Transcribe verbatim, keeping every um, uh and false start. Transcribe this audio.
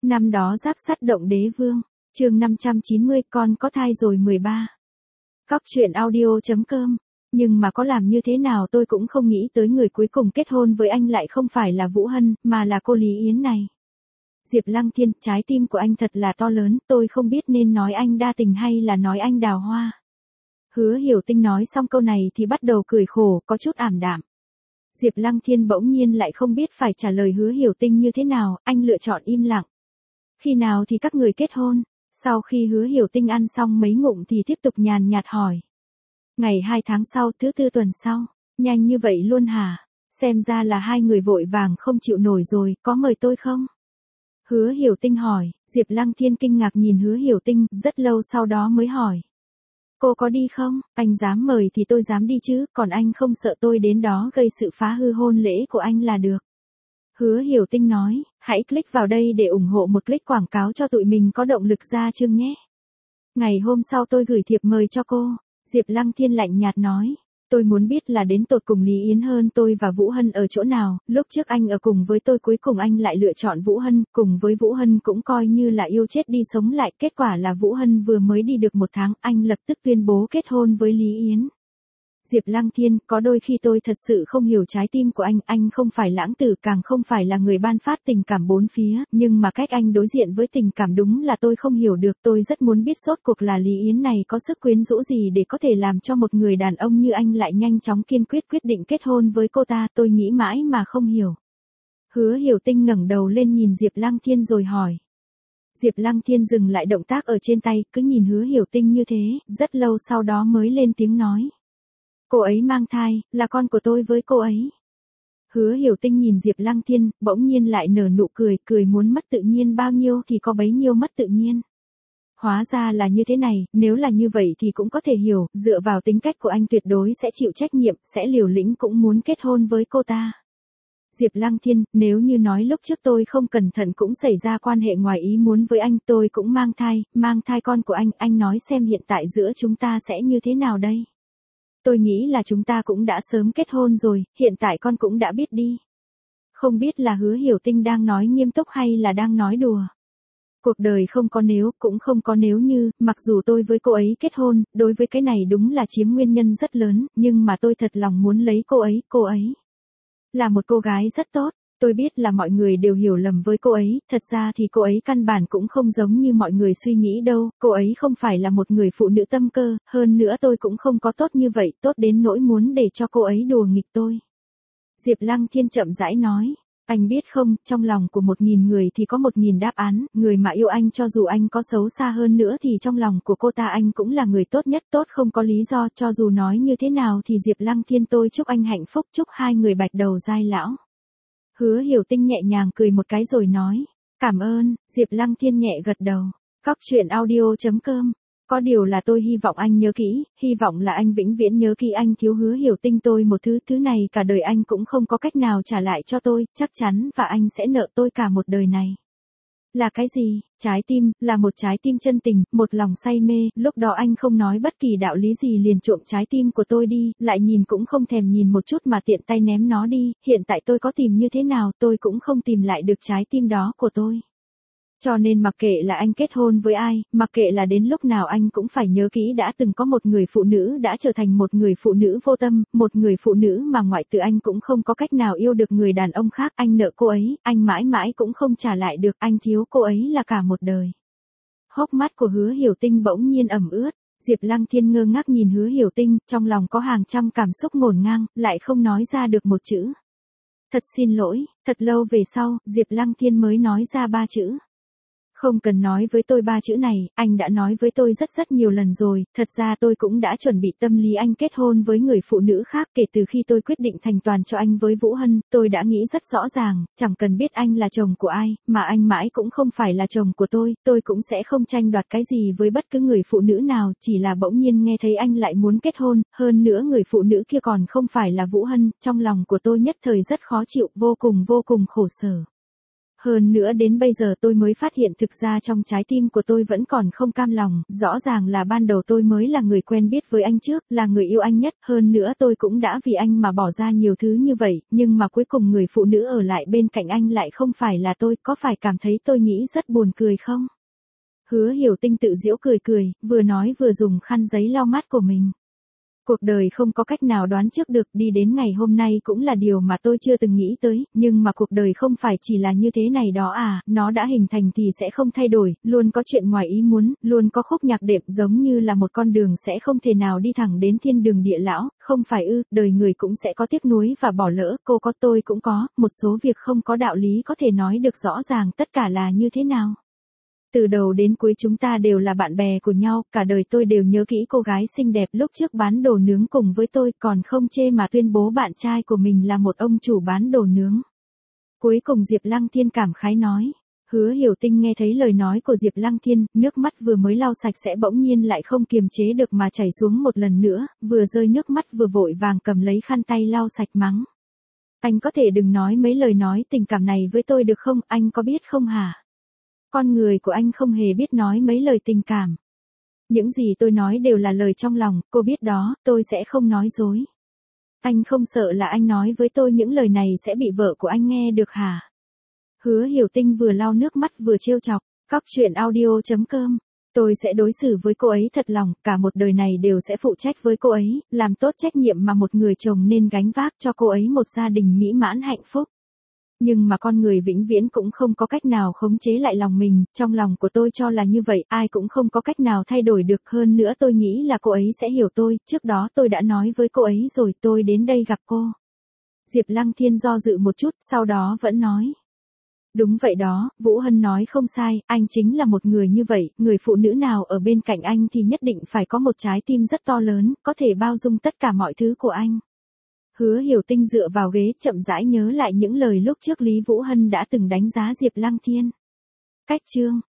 Năm đó Giáp Sắt động đế vương, chương năm trăm chín mươi con có thai rồi mười ba. Góc truyện audio.com. Nhưng mà có làm như thế nào tôi cũng không nghĩ tới người cuối cùng kết hôn với anh lại không phải là Vũ Hân, mà là cô Lý Yến này. Diệp Lăng Thiên, trái tim của anh thật là to lớn, tôi không biết nên nói anh đa tình hay là nói anh đào hoa. Hứa Hiểu Tinh nói xong câu này thì bắt đầu cười khổ, có chút ảm đạm. Diệp Lăng Thiên bỗng nhiên lại không biết phải trả lời Hứa Hiểu Tinh như thế nào, anh lựa chọn im lặng. Khi nào thì các người kết hôn? Sau khi Hứa Hiểu Tinh ăn xong mấy ngụm thì tiếp tục nhàn nhạt hỏi. Ngày hai tháng sau, thứ tư tuần sau. Nhanh như vậy luôn hả? Xem ra là hai người vội vàng không chịu nổi rồi, có mời tôi không? Hứa Hiểu Tinh hỏi, Diệp Lăng Thiên kinh ngạc nhìn Hứa Hiểu Tinh, rất lâu sau đó mới hỏi. Cô có đi không? Anh dám mời thì tôi dám đi chứ, còn anh không sợ tôi đến đó gây sự phá hư hôn lễ của anh là được. Hứa Hiểu Tinh nói, hãy click vào đây để ủng hộ một click quảng cáo cho tụi mình có động lực ra chương nhé. Ngày hôm sau tôi gửi thiệp mời cho cô. Diệp Lăng Thiên lạnh nhạt nói. Tôi muốn biết là đến tột cùng Lý Yến hơn tôi và Vũ Hân ở chỗ nào, lúc trước anh ở cùng với tôi cuối cùng anh lại lựa chọn Vũ Hân, cùng với Vũ Hân cũng coi như là yêu chết đi sống lại, kết quả là Vũ Hân vừa mới đi được một tháng, anh lập tức tuyên bố kết hôn với Lý Yến. Diệp Lăng Thiên, có đôi khi tôi thật sự không hiểu trái tim của anh, anh không phải lãng tử càng không phải là người ban phát tình cảm bốn phía, nhưng mà cách anh đối diện với tình cảm đúng là tôi không hiểu được, tôi rất muốn biết rốt cuộc là Lý Yến này có sức quyến rũ gì để có thể làm cho một người đàn ông như anh lại nhanh chóng kiên quyết quyết định kết hôn với cô ta, tôi nghĩ mãi mà không hiểu. Hứa Hiểu Tinh ngẩng đầu lên nhìn Diệp Lăng Thiên rồi hỏi. Diệp Lăng Thiên dừng lại động tác ở trên tay, cứ nhìn Hứa Hiểu Tinh như thế, rất lâu sau đó mới lên tiếng nói. Cô ấy mang thai, là con của tôi với cô ấy. Hứa Hiểu Tinh nhìn Diệp Lăng Thiên, bỗng nhiên lại nở nụ cười, cười muốn mất tự nhiên bao nhiêu thì có bấy nhiêu mất tự nhiên. Hóa ra là như thế này, nếu là như vậy thì cũng có thể hiểu, dựa vào tính cách của anh tuyệt đối sẽ chịu trách nhiệm, sẽ liều lĩnh cũng muốn kết hôn với cô ta. Diệp Lăng Thiên, nếu như nói lúc trước tôi không cẩn thận cũng xảy ra quan hệ ngoài ý muốn với anh, tôi cũng mang thai, mang thai con của anh, anh nói xem hiện tại giữa chúng ta sẽ như thế nào đây? Tôi nghĩ là chúng ta cũng đã sớm kết hôn rồi, hiện tại con cũng đã biết đi. Không biết là Hứa Hiểu Tinh đang nói nghiêm túc hay là đang nói đùa. Cuộc đời không có nếu, cũng không có nếu như, mặc dù tôi với cô ấy kết hôn, đối với cái này đúng là chiếm nguyên nhân rất lớn, nhưng mà tôi thật lòng muốn lấy cô ấy, cô ấy là một cô gái rất tốt. Tôi biết là mọi người đều hiểu lầm với cô ấy, thật ra thì cô ấy căn bản cũng không giống như mọi người suy nghĩ đâu, cô ấy không phải là một người phụ nữ tâm cơ, hơn nữa tôi cũng không có tốt như vậy, tốt đến nỗi muốn để cho cô ấy đùa nghịch tôi. Diệp Lăng Thiên chậm rãi nói, anh biết không, trong lòng của một nghìn người thì có một nghìn đáp án, người mà yêu anh cho dù anh có xấu xa hơn nữa thì trong lòng của cô ta anh cũng là người tốt nhất, tốt không có lý do, cho dù nói như thế nào thì Diệp Lăng Thiên tôi chúc anh hạnh phúc, chúc hai người bạch đầu dai lão. Hứa Hiểu Tinh nhẹ nhàng cười một cái rồi nói, cảm ơn. Diệp Lăng Thiên nhẹ gật đầu. Góc truyện audio.com. Có điều là tôi hy vọng anh nhớ kỹ, hy vọng là anh vĩnh viễn nhớ kỹ anh thiếu Hứa Hiểu Tinh tôi một thứ, thứ này cả đời anh cũng không có cách nào trả lại cho tôi, chắc chắn và anh sẽ nợ tôi cả một đời này. Là cái gì? Trái tim, là một trái tim chân tình, một lòng say mê, lúc đó anh không nói bất kỳ đạo lý gì liền trộm trái tim của tôi đi, lại nhìn cũng không thèm nhìn một chút mà tiện tay ném nó đi, hiện tại tôi có tìm như thế nào tôi cũng không tìm lại được trái tim đó của tôi. Cho nên mặc kệ là anh kết hôn với ai, mặc kệ là đến lúc nào anh cũng phải nhớ kỹ đã từng có một người phụ nữ đã trở thành một người phụ nữ vô tâm, một người phụ nữ mà ngoại trừ anh cũng không có cách nào yêu được người đàn ông khác, anh nợ cô ấy, anh mãi mãi cũng không trả lại được, anh thiếu cô ấy là cả một đời. Hốc mắt của Hứa Hiểu Tinh bỗng nhiên ẩm ướt, Diệp Lăng Thiên ngơ ngác nhìn Hứa Hiểu Tinh, trong lòng có hàng trăm cảm xúc ngổn ngang, lại không nói ra được một chữ. Thật xin lỗi, thật lâu về sau, Diệp Lăng Thiên mới nói ra ba chữ. Không cần nói với tôi ba chữ này, anh đã nói với tôi rất rất nhiều lần rồi, thật ra tôi cũng đã chuẩn bị tâm lý anh kết hôn với người phụ nữ khác kể từ khi tôi quyết định thành toàn cho anh với Vũ Hân, tôi đã nghĩ rất rõ ràng, chẳng cần biết anh là chồng của ai, mà anh mãi cũng không phải là chồng của tôi, tôi cũng sẽ không tranh đoạt cái gì với bất cứ người phụ nữ nào, chỉ là bỗng nhiên nghe thấy anh lại muốn kết hôn, hơn nữa người phụ nữ kia còn không phải là Vũ Hân, trong lòng của tôi nhất thời rất khó chịu, vô cùng vô cùng khổ sở. Hơn nữa đến bây giờ tôi mới phát hiện thực ra trong trái tim của tôi vẫn còn không cam lòng, rõ ràng là ban đầu tôi mới là người quen biết với anh trước, là người yêu anh nhất, hơn nữa tôi cũng đã vì anh mà bỏ ra nhiều thứ như vậy, nhưng mà cuối cùng người phụ nữ ở lại bên cạnh anh lại không phải là tôi, có phải cảm thấy tôi nghĩ rất buồn cười không? Hứa Hiểu Tinh tự giễu cười cười, vừa nói vừa dùng khăn giấy lau mắt của mình. Cuộc đời không có cách nào đoán trước được, đi đến ngày hôm nay cũng là điều mà tôi chưa từng nghĩ tới, nhưng mà cuộc đời không phải chỉ là như thế này đó à, nó đã hình thành thì sẽ không thay đổi, luôn có chuyện ngoài ý muốn, luôn có khúc nhạc đệm, giống như là một con đường sẽ không thể nào đi thẳng đến thiên đường địa lão, không phải ư, đời người cũng sẽ có tiếc nuối và bỏ lỡ, cô có tôi cũng có, một số việc không có đạo lý có thể nói được rõ ràng tất cả là như thế nào. Từ đầu đến cuối chúng ta đều là bạn bè của nhau, cả đời tôi đều nhớ kỹ cô gái xinh đẹp lúc trước bán đồ nướng cùng với tôi, còn không chê mà tuyên bố bạn trai của mình là một ông chủ bán đồ nướng. Cuối cùng Diệp Lăng Thiên cảm khái nói. Hứa Hiểu Tinh nghe thấy lời nói của Diệp Lăng Thiên, nước mắt vừa mới lau sạch sẽ bỗng nhiên lại không kiềm chế được mà chảy xuống một lần nữa, vừa rơi nước mắt vừa vội vàng cầm lấy khăn tay lau sạch mắng. Anh có thể đừng nói mấy lời nói tình cảm này với tôi được không, anh có biết không hả? Con người của anh không hề biết nói mấy lời tình cảm. Những gì tôi nói đều là lời trong lòng, cô biết đó, tôi sẽ không nói dối. Anh không sợ là anh nói với tôi những lời này sẽ bị vợ của anh nghe được hả? Hứa Hiểu Tinh vừa lau nước mắt vừa trêu chọc, cóc truyện audio chấm com. Tôi sẽ đối xử với cô ấy thật lòng, cả một đời này đều sẽ phụ trách với cô ấy, làm tốt trách nhiệm mà một người chồng nên gánh vác cho cô ấy một gia đình mỹ mãn hạnh phúc. Nhưng mà con người vĩnh viễn cũng không có cách nào khống chế lại lòng mình, trong lòng của tôi cho là như vậy, ai cũng không có cách nào thay đổi được, hơn nữa tôi nghĩ là cô ấy sẽ hiểu tôi, trước đó tôi đã nói với cô ấy rồi, tôi đến đây gặp cô. Diệp Lăng Thiên do dự một chút, sau đó vẫn nói. Đúng vậy đó, Vũ Hân nói không sai, anh chính là một người như vậy, người phụ nữ nào ở bên cạnh anh thì nhất định phải có một trái tim rất to lớn, có thể bao dung tất cả mọi thứ của anh. Hứa Hiểu Tinh dựa vào ghế chậm rãi nhớ lại những lời lúc trước Lý Vũ Hân đã từng đánh giá Diệp Lăng Thiên. Cách chương